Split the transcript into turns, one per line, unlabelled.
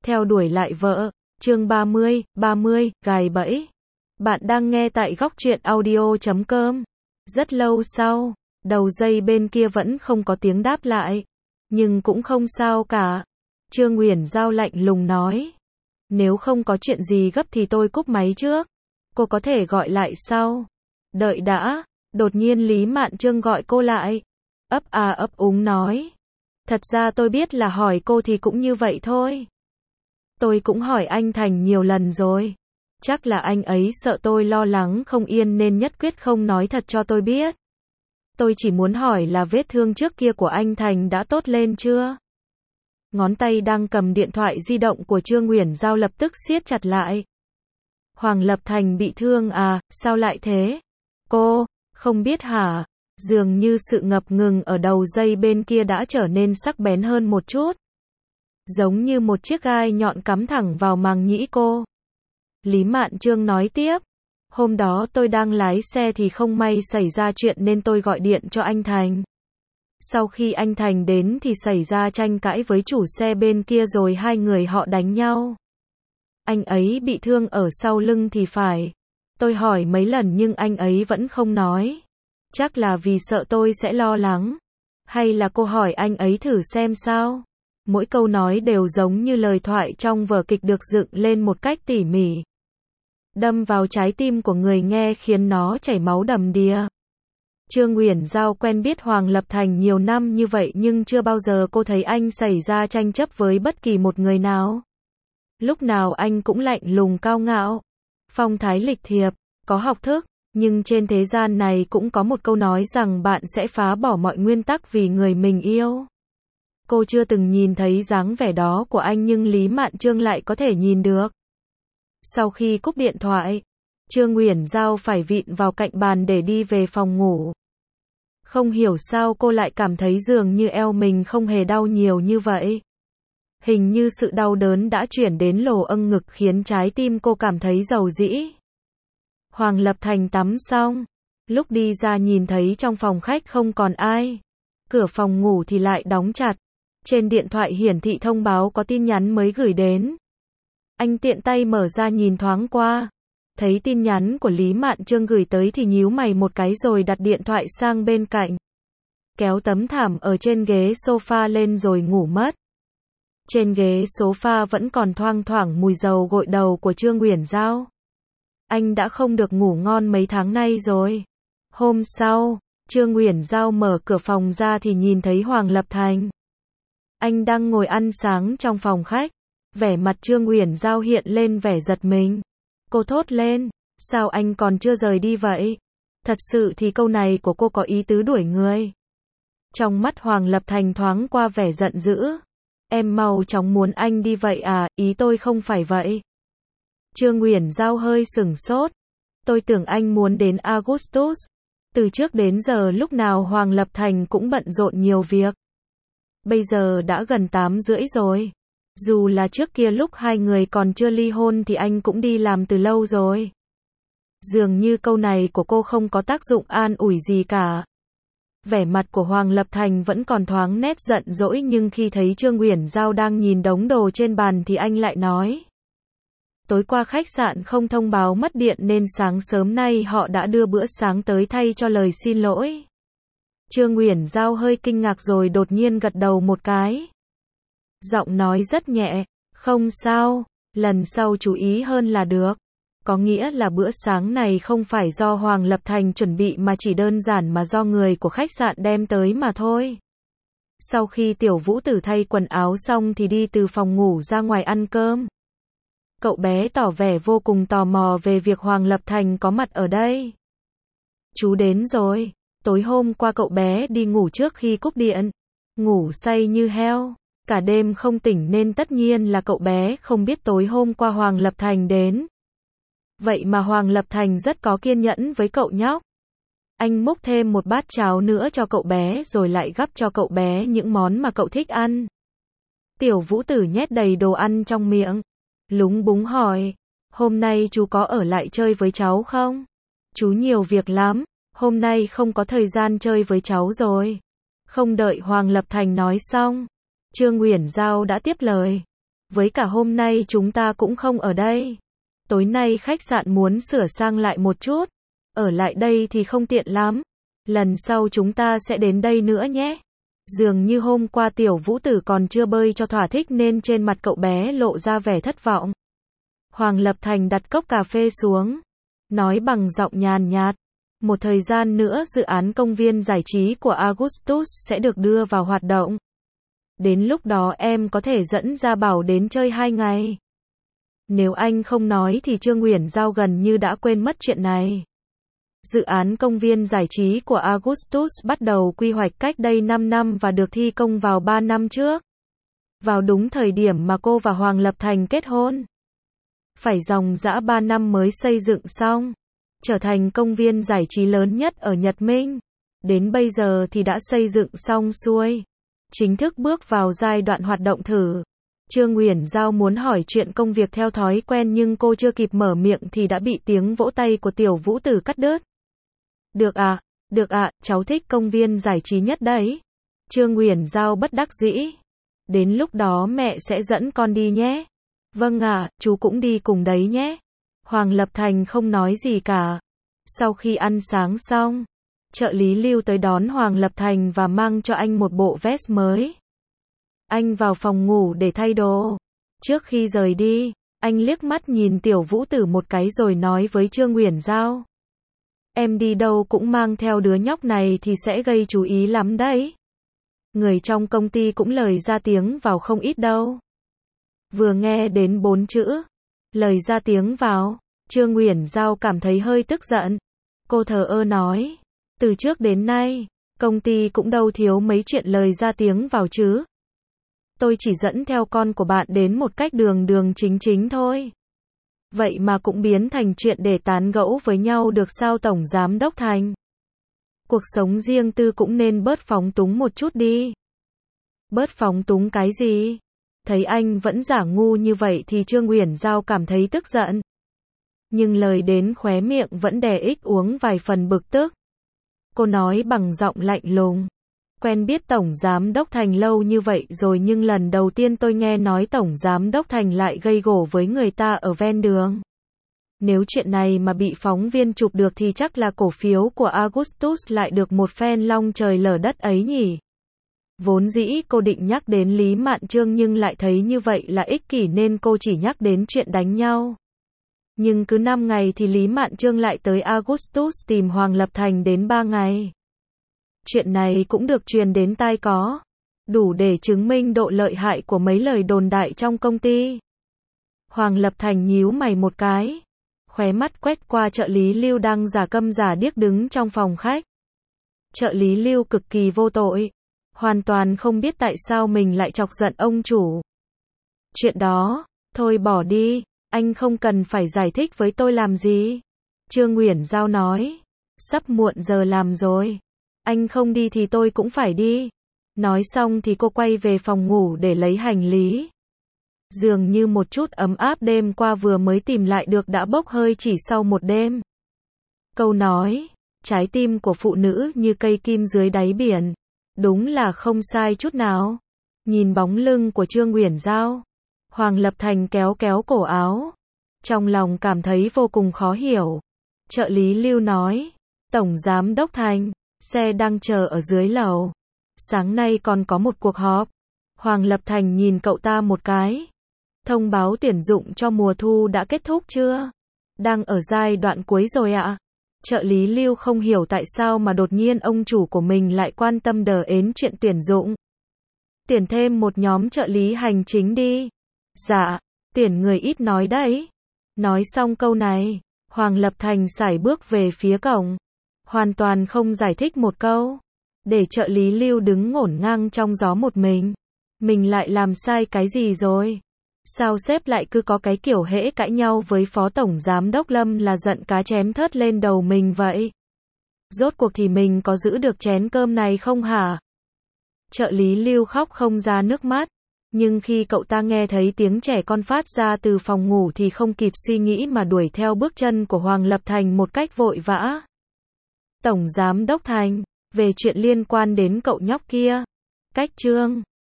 theo đuổi lại vợ. Chương 30, gài bẫy. Bạn đang nghe tại góc truyện audio.com. Rất lâu sau, đầu dây bên kia vẫn không có tiếng đáp lại. Nhưng cũng không sao cả. Trương Uyển Giao lạnh lùng nói. Nếu không có chuyện gì gấp thì tôi cúp máy trước. Cô có thể gọi lại sau. Đợi đã. Đột nhiên Lý Mạn Trương gọi cô lại. Ấp úng nói. Thật ra tôi biết là hỏi cô thì cũng như vậy thôi. Tôi cũng hỏi anh Thành nhiều lần rồi. Chắc là anh ấy sợ tôi lo lắng không yên nên nhất quyết không nói thật cho tôi biết. Tôi chỉ muốn hỏi là vết thương trước kia của anh Thành đã tốt lên chưa? Ngón tay đang cầm điện thoại di động của Trương Uyển Giao lập tức siết chặt lại. Hoàng Lập Thành bị thương à, sao lại thế? Cô, không biết hả? Dường như sự ngập ngừng ở đầu dây bên kia đã trở nên sắc bén hơn một chút. Giống như một chiếc gai nhọn cắm thẳng vào màng nhĩ cô. Lý Mạn Trương nói tiếp. Hôm đó tôi đang lái xe thì không may xảy ra chuyện nên tôi gọi điện cho anh Thành. Sau khi anh Thành đến thì xảy ra tranh cãi với chủ xe bên kia rồi hai người họ đánh nhau. Anh ấy bị thương ở sau lưng thì phải. Tôi hỏi mấy lần nhưng anh ấy vẫn không nói. Chắc là vì sợ tôi sẽ lo lắng. Hay là cô hỏi anh ấy thử xem sao? Mỗi câu nói đều giống như lời thoại trong vở kịch được dựng lên một cách tỉ mỉ. Đâm vào trái tim của người nghe khiến nó chảy máu đầm đìa. Trương Uyển Giao quen biết Hoàng Lập Thành nhiều năm như vậy nhưng chưa bao giờ cô thấy anh xảy ra tranh chấp với bất kỳ một người nào. Lúc nào anh cũng lạnh lùng cao ngạo, phong thái lịch thiệp, có học thức, nhưng trên thế gian này cũng có một câu nói rằng bạn sẽ phá bỏ mọi nguyên tắc vì người mình yêu. Cô chưa từng nhìn thấy dáng vẻ đó của anh nhưng Lý Mạn Trương lại có thể nhìn được. Sau khi cúp điện thoại, Trương Uyển Giao phải vịn vào cạnh bàn để đi về phòng ngủ. Không hiểu sao cô lại cảm thấy dường như eo mình không hề đau nhiều như vậy. Hình như sự đau đớn đã chuyển đến lồ âng ngực khiến trái tim cô cảm thấy dầu dĩ. Hoàng Lập Thành tắm xong, lúc đi ra nhìn thấy trong phòng khách không còn ai. Cửa phòng ngủ thì lại đóng chặt. Trên điện thoại hiển thị thông báo có tin nhắn mới gửi đến. Anh tiện tay mở ra nhìn thoáng qua. Thấy tin nhắn của Lý Mạn Trương gửi tới thì nhíu mày một cái rồi đặt điện thoại sang bên cạnh. Kéo tấm thảm ở trên ghế sofa lên rồi ngủ mất. Trên ghế sofa vẫn còn thoang thoảng mùi dầu gội đầu của Trương Uyển Giao. Anh đã không được ngủ ngon mấy tháng nay rồi. Hôm sau, Trương Uyển Giao mở cửa phòng ra thì nhìn thấy Hoàng Lập Thành. Anh đang ngồi ăn sáng trong phòng khách. Vẻ mặt Trương Uyển Giao hiện lên vẻ giật mình. Cô thốt lên, sao anh còn chưa rời đi vậy? Thật sự thì câu này của cô có ý tứ đuổi người. Trong mắt Hoàng Lập Thành thoáng qua vẻ giận dữ. Em mau chóng muốn anh đi vậy à, ý tôi không phải vậy. Trương Uyển Giao hơi sửng sốt. Tôi tưởng anh muốn đến Augustus. Từ trước đến giờ lúc nào Hoàng Lập Thành cũng bận rộn nhiều việc. Bây giờ đã gần 8:30 rồi. Dù là trước kia lúc hai người còn chưa ly hôn thì anh cũng đi làm từ lâu rồi. Dường như câu này của cô không có tác dụng an ủi gì cả. Vẻ mặt của Hoàng Lập Thành vẫn còn thoáng nét giận dỗi nhưng khi thấy Trương Uyển Giao đang nhìn đống đồ trên bàn thì anh lại nói. Tối qua khách sạn không thông báo mất điện nên sáng sớm nay họ đã đưa bữa sáng tới thay cho lời xin lỗi. Trương Uyển Giao hơi kinh ngạc rồi đột nhiên gật đầu một cái. Giọng nói rất nhẹ, không sao, lần sau chú ý hơn là được. Có nghĩa là bữa sáng này không phải do Hoàng Lập Thành chuẩn bị mà chỉ đơn giản mà do người của khách sạn đem tới mà thôi. Sau khi Tiểu Vũ Tử thay quần áo xong thì đi từ phòng ngủ ra ngoài ăn cơm. Cậu bé tỏ vẻ vô cùng tò mò về việc Hoàng Lập Thành có mặt ở đây. Chú đến rồi, tối hôm qua cậu bé đi ngủ trước khi cúp điện. Ngủ say như heo. Cả đêm không tỉnh nên tất nhiên là cậu bé không biết tối hôm qua Hoàng Lập Thành đến. Vậy mà Hoàng Lập Thành rất có kiên nhẫn với cậu nhóc. Anh múc thêm một bát cháo nữa cho cậu bé rồi lại gắp cho cậu bé những món mà cậu thích ăn. Tiểu Vũ Tử nhét đầy đồ ăn trong miệng. Lúng búng hỏi, hôm nay chú có ở lại chơi với cháu không? Chú nhiều việc lắm, hôm nay không có thời gian chơi với cháu rồi. Không đợi Hoàng Lập Thành nói xong, Trương Uyển Giao đã tiếp lời. Với cả hôm nay chúng ta cũng không ở đây. Tối nay khách sạn muốn sửa sang lại một chút. Ở lại đây thì không tiện lắm. Lần sau chúng ta sẽ đến đây nữa nhé. Dường như hôm qua Tiểu Vũ Tử còn chưa bơi cho thỏa thích nên trên mặt cậu bé lộ ra vẻ thất vọng. Hoàng Lập Thành đặt cốc cà phê xuống. Nói bằng giọng nhàn nhạt. Một thời gian nữa dự án công viên giải trí của Augustus sẽ được đưa vào hoạt động. Đến lúc đó em có thể dẫn Gia Bảo đến chơi 2 ngày. Nếu anh không nói thì Trương Uyển Giao gần như đã quên mất chuyện này. Dự án công viên giải trí của Augustus bắt đầu quy hoạch cách đây 5 năm và được thi công vào 3 năm trước. Vào đúng thời điểm mà cô và Hoàng Lập Thành kết hôn. Phải dòng dã 3 năm mới xây dựng xong. Trở thành công viên giải trí lớn nhất ở Nhật Minh. Đến bây giờ thì đã xây dựng xong xuôi. Chính thức bước vào giai đoạn hoạt động thử. Trương Uyển Giao muốn hỏi chuyện công việc theo thói quen nhưng cô chưa kịp mở miệng thì đã bị tiếng vỗ tay của Tiểu Vũ Tử cắt đứt. Được ạ, cháu thích công viên giải trí nhất đấy. Trương Uyển Giao bất đắc dĩ. Đến lúc đó mẹ sẽ dẫn con đi nhé. Vâng ạ, chú cũng đi cùng đấy nhé. Hoàng Lập Thành không nói gì cả. Sau khi ăn sáng xong, trợ lý Lưu tới đón Hoàng Lập Thành và mang cho anh một bộ vest mới. Anh vào phòng ngủ để thay đồ. Trước khi rời đi, anh liếc mắt nhìn Tiểu Vũ Tử một cái rồi nói với Trương Uyển Giao. Em đi đâu cũng mang theo đứa nhóc này thì sẽ gây chú ý lắm đấy. Người trong công ty cũng lời ra tiếng vào không ít đâu. Vừa nghe đến 4 chữ lời ra tiếng vào, Trương Uyển Giao cảm thấy hơi tức giận. Cô thờ ơ nói, từ trước đến nay, công ty cũng đâu thiếu mấy chuyện lời ra tiếng vào chứ. Tôi chỉ dẫn theo con của bạn đến một cách đường đường chính chính thôi. Vậy mà cũng biến thành chuyện để tán gẫu với nhau được sao Tổng Giám Đốc Thành? Cuộc sống riêng tư cũng nên bớt phóng túng một chút đi. Bớt phóng túng cái gì? Thấy anh vẫn giả ngu như vậy thì Trương Uyển Giao cảm thấy tức giận. Nhưng lời đến khóe miệng vẫn đè ích uống vài phần bực tức. Cô nói bằng giọng lạnh lùng. Quen biết Tổng Giám Đốc Thành lâu như vậy rồi nhưng lần đầu tiên tôi nghe nói Tổng Giám Đốc Thành lại gây gổ với người ta ở ven đường. Nếu chuyện này mà bị phóng viên chụp được thì chắc là cổ phiếu của Augustus lại được một phen long trời lở đất ấy nhỉ. Vốn dĩ cô định nhắc đến Lý Mạn Trương nhưng lại thấy như vậy là ích kỷ nên cô chỉ nhắc đến chuyện đánh nhau. Nhưng cứ 5 ngày thì Lý Mạn Trương lại tới Augustus tìm Hoàng Lập Thành đến 3 ngày. Chuyện này cũng được truyền đến tai có. Đủ để chứng minh độ lợi hại của mấy lời đồn đại trong công ty. Hoàng Lập Thành nhíu mày một cái. Khóe mắt quét qua trợ lý Lưu đang giả câm giả điếc đứng trong phòng khách. Trợ lý Lưu cực kỳ vô tội. Hoàn toàn không biết tại sao mình lại chọc giận ông chủ. Chuyện đó, thôi bỏ đi, anh không cần phải giải thích với tôi làm gì. Trương Uyển Giao nói, sắp muộn giờ làm rồi. Anh không đi thì tôi cũng phải đi. Nói xong thì cô quay về phòng ngủ để lấy hành lý. Dường như một chút ấm áp đêm qua vừa mới tìm lại được đã bốc hơi chỉ sau một đêm. Câu nói, trái tim của phụ nữ như cây kim dưới đáy biển. Đúng là không sai chút nào. Nhìn bóng lưng của Trương Uyển Giao, Hoàng Lập Thành kéo kéo cổ áo. Trong lòng cảm thấy vô cùng khó hiểu. Trợ lý Lưu nói, Tổng Giám Đốc Thành, xe đang chờ ở dưới lầu. Sáng nay còn có một cuộc họp. Hoàng Lập Thành nhìn cậu ta một cái. Thông báo tuyển dụng cho mùa thu đã kết thúc chưa? Đang ở giai đoạn cuối rồi ạ. Trợ lý Lưu không hiểu tại sao mà đột nhiên ông chủ của mình lại quan tâm đến chuyện tuyển dụng. Tuyển thêm một nhóm trợ lý hành chính đi. Dạ, tuyển người ít nói đấy. Nói xong câu này, Hoàng Lập Thành sải bước về phía cổng. Hoàn toàn không giải thích một câu. Để trợ lý Lưu đứng ngổn ngang trong gió một mình. Mình lại làm sai cái gì rồi? Sao sếp lại cứ có cái kiểu hễ cãi nhau với Phó Tổng Giám Đốc Lâm là giận cá chém thớt lên đầu mình vậy? Rốt cuộc thì mình có giữ được chén cơm này không hả? Trợ lý Lưu khóc không ra nước mắt. Nhưng khi cậu ta nghe thấy tiếng trẻ con phát ra từ phòng ngủ thì không kịp suy nghĩ mà đuổi theo bước chân của Hoàng Lập Thành một cách vội vã. Tổng Giám Đốc Thành, về chuyện liên quan đến cậu nhóc kia. Cách chương